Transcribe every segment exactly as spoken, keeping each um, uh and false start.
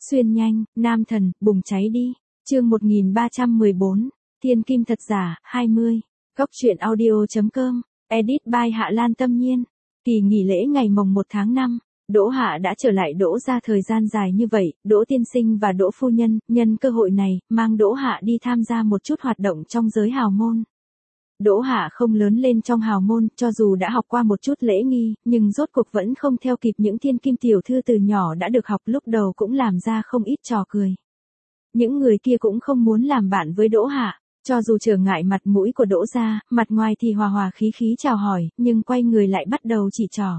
Xuyên nhanh, nam thần, bùng cháy đi. Chương một nghìn ba trăm mười bốn, Thiên kim thật giả, hai mươi. Góc truyện audio chấm com, edit by Hạ Lan Tâm Nhiên. Kỳ nghỉ lễ ngày mồng một tháng năm, Đỗ Hạ đã trở lại Đỗ gia thời gian dài như vậy, Đỗ tiên sinh và Đỗ phu nhân, nhân cơ hội này, mang Đỗ Hạ đi tham gia một chút hoạt động trong giới hào môn. Đỗ Hạ không lớn lên trong hào môn, cho dù đã học qua một chút lễ nghi, nhưng rốt cuộc vẫn không theo kịp những thiên kim tiểu thư từ nhỏ đã được học, lúc đầu cũng làm ra không ít trò cười. Những người kia cũng không muốn làm bạn với Đỗ Hạ, cho dù trở ngại mặt mũi của Đỗ gia, mặt ngoài thì hòa hòa khí khí chào hỏi, nhưng quay người lại bắt đầu chỉ trỏ.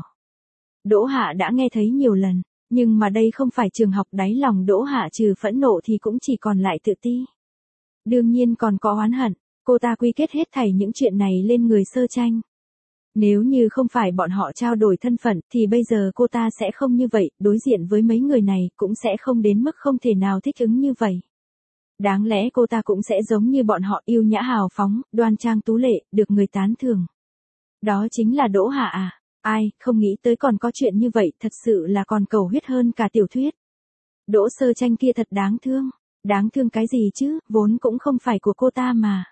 Đỗ Hạ đã nghe thấy nhiều lần, nhưng mà đây không phải trường học, đáy lòng Đỗ Hạ trừ phẫn nộ thì cũng chỉ còn lại tự ti. Đương nhiên còn có oán hận, cô ta quy kết hết thảy những chuyện này lên người Sơ Tranh. Nếu như không phải bọn họ trao đổi thân phận thì bây giờ cô ta sẽ không như vậy, đối diện với mấy người này cũng sẽ không đến mức không thể nào thích ứng như vậy. Đáng lẽ cô ta cũng sẽ giống như bọn họ, yêu nhã hào phóng, đoan trang tú lệ, được người tán thưởng. Đó chính là Đỗ Hạ à? Ai, không nghĩ tới còn có chuyện như vậy, thật sự là còn cầu huyết hơn cả tiểu thuyết. Đỗ Sơ Tranh kia thật đáng thương. Đáng thương cái gì chứ, vốn cũng không phải của cô ta mà.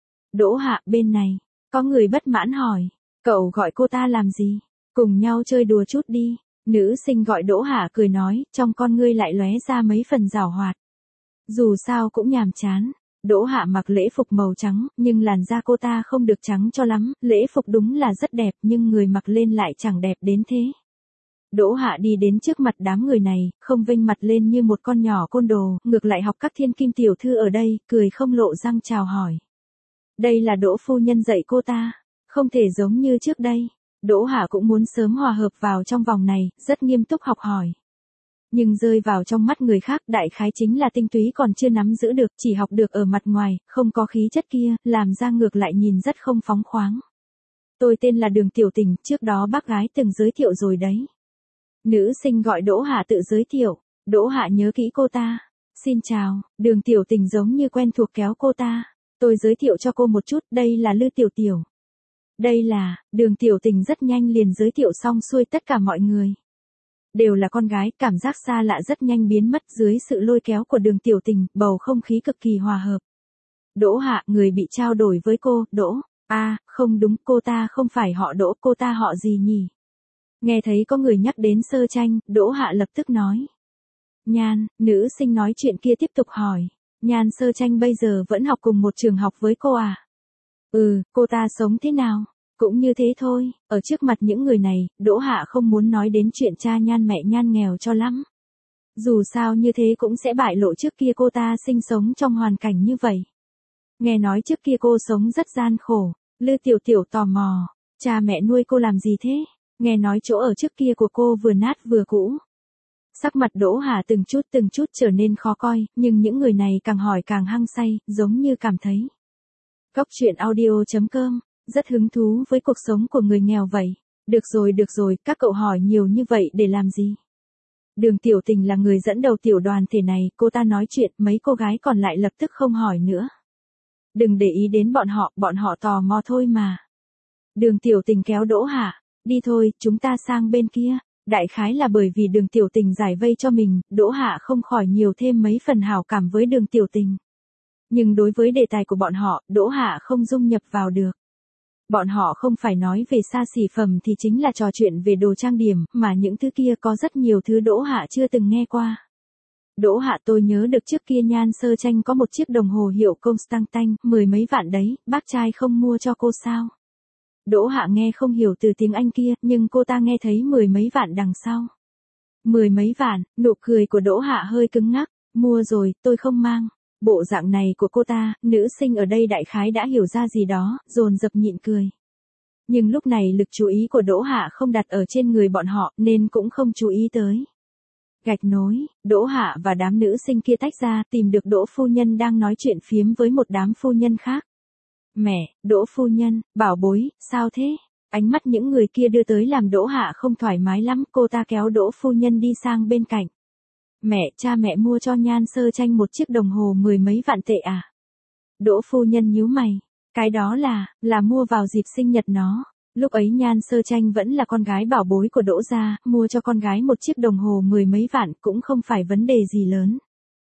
Đỗ Hạ, bên này, có người bất mãn hỏi, cậu gọi cô ta làm gì? Cùng nhau chơi đùa chút đi. Nữ sinh gọi Đỗ Hạ cười nói, trong con ngươi lại lóe ra mấy phần giảo hoạt. Dù sao cũng nhàm chán. Đỗ Hạ mặc lễ phục màu trắng, nhưng làn da cô ta không được trắng cho lắm, lễ phục đúng là rất đẹp nhưng người mặc lên lại chẳng đẹp đến thế. Đỗ Hạ đi đến trước mặt đám người này, không vênh mặt lên như một con nhỏ côn đồ, ngược lại học các thiên kim tiểu thư ở đây, cười không lộ răng chào hỏi. Đây là Đỗ phu nhân dạy cô ta, không thể giống như trước đây. Đỗ Hạ cũng muốn sớm hòa hợp vào trong vòng này, rất nghiêm túc học hỏi. Nhưng rơi vào trong mắt người khác, đại khái chính là tinh túy còn chưa nắm giữ được, chỉ học được ở mặt ngoài, không có khí chất kia, làm ra ngược lại nhìn rất không phóng khoáng. Tôi tên là Đường Tiểu Tình, trước đó bác gái từng giới thiệu rồi đấy. Nữ sinh gọi Đỗ Hạ tự giới thiệu, Đỗ Hạ nhớ kỹ cô ta. Xin chào, Đường Tiểu Tình giống như quen thuộc kéo cô ta. Tôi giới thiệu cho cô một chút, đây là Lư Tiểu Tiểu. Đây là, Đường Tiểu Tình rất nhanh liền giới thiệu xong xuôi tất cả mọi người. Đều là con gái, cảm giác xa lạ rất nhanh biến mất dưới sự lôi kéo của Đường Tiểu Tình, bầu không khí cực kỳ hòa hợp. Đỗ Hạ, người bị trao đổi với cô, Đỗ, a à, không đúng, cô ta không phải họ Đỗ, cô ta họ gì nhỉ? Nghe thấy có người nhắc đến Sơ Tranh, Đỗ Hạ lập tức nói. Nhan, nữ sinh nói chuyện kia tiếp tục hỏi. Nhan Sơ Tranh bây giờ vẫn học cùng một trường học với cô à? Ừ, cô ta sống thế nào? Cũng như thế thôi, ở trước mặt những người này, Đỗ Hạ không muốn nói đến chuyện cha Nhan mẹ Nhan nghèo cho lắm. Dù sao như thế cũng sẽ bại lộ trước kia cô ta sinh sống trong hoàn cảnh như vậy. Nghe nói trước kia cô sống rất gian khổ, Lư Tiểu Tiểu tò mò, cha mẹ nuôi cô làm gì thế? Nghe nói chỗ ở trước kia của cô vừa nát vừa cũ. Sắc mặt Đỗ Hạ từng chút từng chút trở nên khó coi, nhưng những người này càng hỏi càng hăng say, giống như cảm thấy. Góc truyện audio chấm com, rất hứng thú với cuộc sống của người nghèo vậy. Được rồi được rồi, các cậu hỏi nhiều như vậy để làm gì? Đường Tiểu Tình là người dẫn đầu tiểu đoàn thể này, cô ta nói chuyện, mấy cô gái còn lại lập tức không hỏi nữa. Đừng để ý đến bọn họ, bọn họ tò mò thôi mà. Đường Tiểu Tình kéo Đỗ Hạ, đi thôi, chúng ta sang bên kia. Đại khái là bởi vì Đường Tiểu Tình giải vây cho mình, Đỗ Hạ không khỏi nhiều thêm mấy phần hảo cảm với Đường Tiểu Tình. Nhưng đối với đề tài của bọn họ, Đỗ Hạ không dung nhập vào được. Bọn họ không phải nói về xa xỉ phẩm thì chính là trò chuyện về đồ trang điểm, mà những thứ kia có rất nhiều thứ Đỗ Hạ chưa từng nghe qua. Đỗ Hạ, tôi nhớ được trước kia Nhan Sơ Tranh có một chiếc đồng hồ hiệu Constantine, mười mấy vạn đấy, bác trai không mua cho cô sao? Đỗ Hạ nghe không hiểu từ tiếng Anh kia, nhưng cô ta nghe thấy mười mấy vạn đằng sau. Mười mấy vạn, nụ cười của Đỗ Hạ hơi cứng ngắc, mua rồi, tôi không mang. Bộ dạng này của cô ta, nữ sinh ở đây đại khái đã hiểu ra gì đó, dồn dập nhịn cười. Nhưng lúc này lực chú ý của Đỗ Hạ không đặt ở trên người bọn họ, nên cũng không chú ý tới. Gạch nối, Đỗ Hạ và đám nữ sinh kia tách ra, tìm được Đỗ phu nhân đang nói chuyện phiếm với một đám phu nhân khác. Mẹ, Đỗ phu nhân, bảo bối, sao thế? Ánh mắt những người kia đưa tới làm Đỗ Hạ không thoải mái lắm, cô ta kéo Đỗ phu nhân đi sang bên cạnh. Mẹ, cha mẹ mua cho Nhan Sơ Tranh một chiếc đồng hồ mười mấy vạn tệ à? Đỗ phu nhân nhíu mày, cái đó là, là mua vào dịp sinh nhật nó. Lúc ấy Nhan Sơ Tranh vẫn là con gái bảo bối của Đỗ gia, mua cho con gái một chiếc đồng hồ mười mấy vạn cũng không phải vấn đề gì lớn.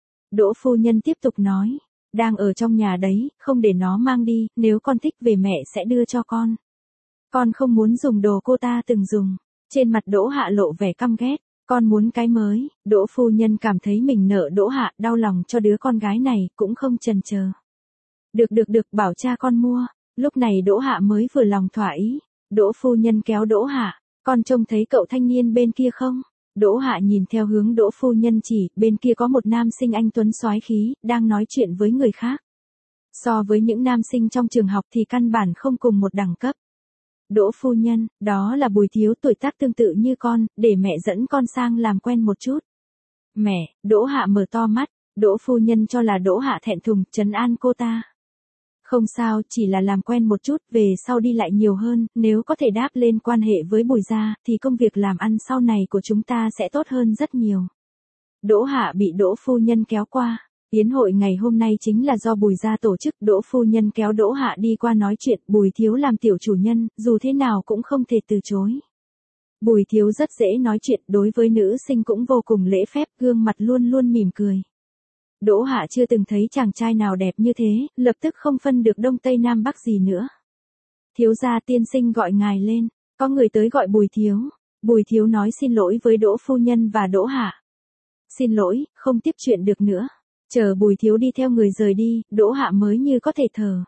Đỗ phu nhân tiếp tục nói, đang ở trong nhà đấy, không để nó mang đi, nếu con thích về mẹ sẽ đưa cho con. Con không muốn dùng đồ cô ta từng dùng. Trên mặt Đỗ Hạ lộ vẻ căm ghét, con muốn cái mới. Đỗ phu nhân cảm thấy mình nợ Đỗ Hạ, đau lòng cho đứa con gái này, cũng không chần chờ. Được được được, bảo cha con mua. Lúc này Đỗ Hạ mới vừa lòng thỏa ý. Đỗ phu nhân kéo Đỗ Hạ, con trông thấy cậu thanh niên bên kia không? Đỗ Hạ nhìn theo hướng Đỗ phu nhân chỉ, bên kia có một nam sinh anh tuấn soái khí, đang nói chuyện với người khác. So với những nam sinh trong trường học thì căn bản không cùng một đẳng cấp. Đỗ phu nhân, đó là Bùi Thiếu, tuổi tác tương tự như con, để mẹ dẫn con sang làm quen một chút. Mẹ, Đỗ Hạ mở to mắt, Đỗ phu nhân cho là Đỗ Hạ thẹn thùng, trấn an cô ta. Không sao, chỉ là làm quen một chút, về sau đi lại nhiều hơn, nếu có thể đáp lên quan hệ với Bùi gia, thì công việc làm ăn sau này của chúng ta sẽ tốt hơn rất nhiều. Đỗ Hạ bị Đỗ phu nhân kéo qua. Yến hội ngày hôm nay chính là do Bùi gia tổ chức, Đỗ phu nhân kéo Đỗ Hạ đi qua nói chuyện, Bùi Thiếu làm tiểu chủ nhân, dù thế nào cũng không thể từ chối. Bùi Thiếu rất dễ nói chuyện, đối với nữ sinh cũng vô cùng lễ phép, gương mặt luôn luôn mỉm cười. Đỗ Hạ chưa từng thấy chàng trai nào đẹp như thế, lập tức không phân được đông tây nam bắc gì nữa. Thiếu gia tiên sinh gọi ngài lên, có người tới gọi Bùi Thiếu. Bùi Thiếu nói xin lỗi với Đỗ phu nhân và Đỗ Hạ. Xin lỗi, không tiếp chuyện được nữa. Chờ Bùi Thiếu đi theo người rời đi, Đỗ Hạ mới như có thể thở.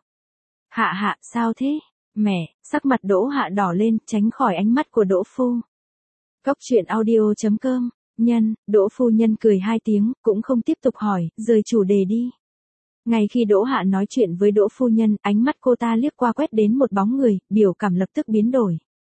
Hạ hạ, sao thế? Mẹ, sắc mặt Đỗ Hạ đỏ lên, tránh khỏi ánh mắt của Đỗ phu. Cốc truyện audio chấm com. Nhân, Đỗ phu nhân cười hai tiếng, cũng không tiếp tục hỏi, rời chủ đề đi. Ngay khi Đỗ Hạ nói chuyện với Đỗ phu nhân, ánh mắt cô ta liếc qua quét đến một bóng người, biểu cảm lập tức biến đổi.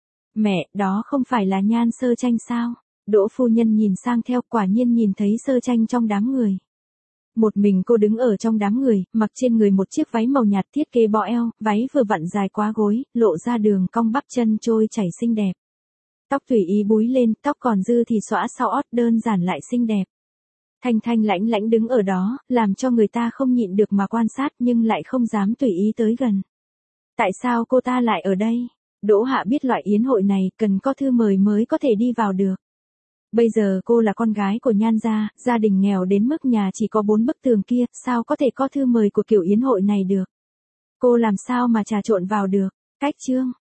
Mẹ, đó không phải là Nhan Sơ Tranh sao? Đỗ phu nhân nhìn sang theo, quả nhiên nhìn thấy Sơ Tranh trong đám người. Một mình cô đứng ở trong đám người, mặc trên người một chiếc váy màu nhạt thiết kế bó eo, váy vừa vặn dài quá gối, lộ ra đường cong bắp chân trôi chảy xinh đẹp. Tóc tùy ý búi lên, tóc còn dư thì xõa sau ót, đơn giản lại xinh đẹp. Thanh Thanh lãnh lãnh đứng ở đó, làm cho người ta không nhịn được mà quan sát nhưng lại không dám tùy ý tới gần. Tại sao cô ta lại ở đây? Đỗ Hạ biết loại yến hội này cần có thư mời mới có thể đi vào được. Bây giờ cô là con gái của Nhan gia, gia đình nghèo đến mức nhà chỉ có bốn bức tường kia, sao có thể có thư mời của kiểu yến hội này được? Cô làm sao mà trà trộn vào được? Cách chương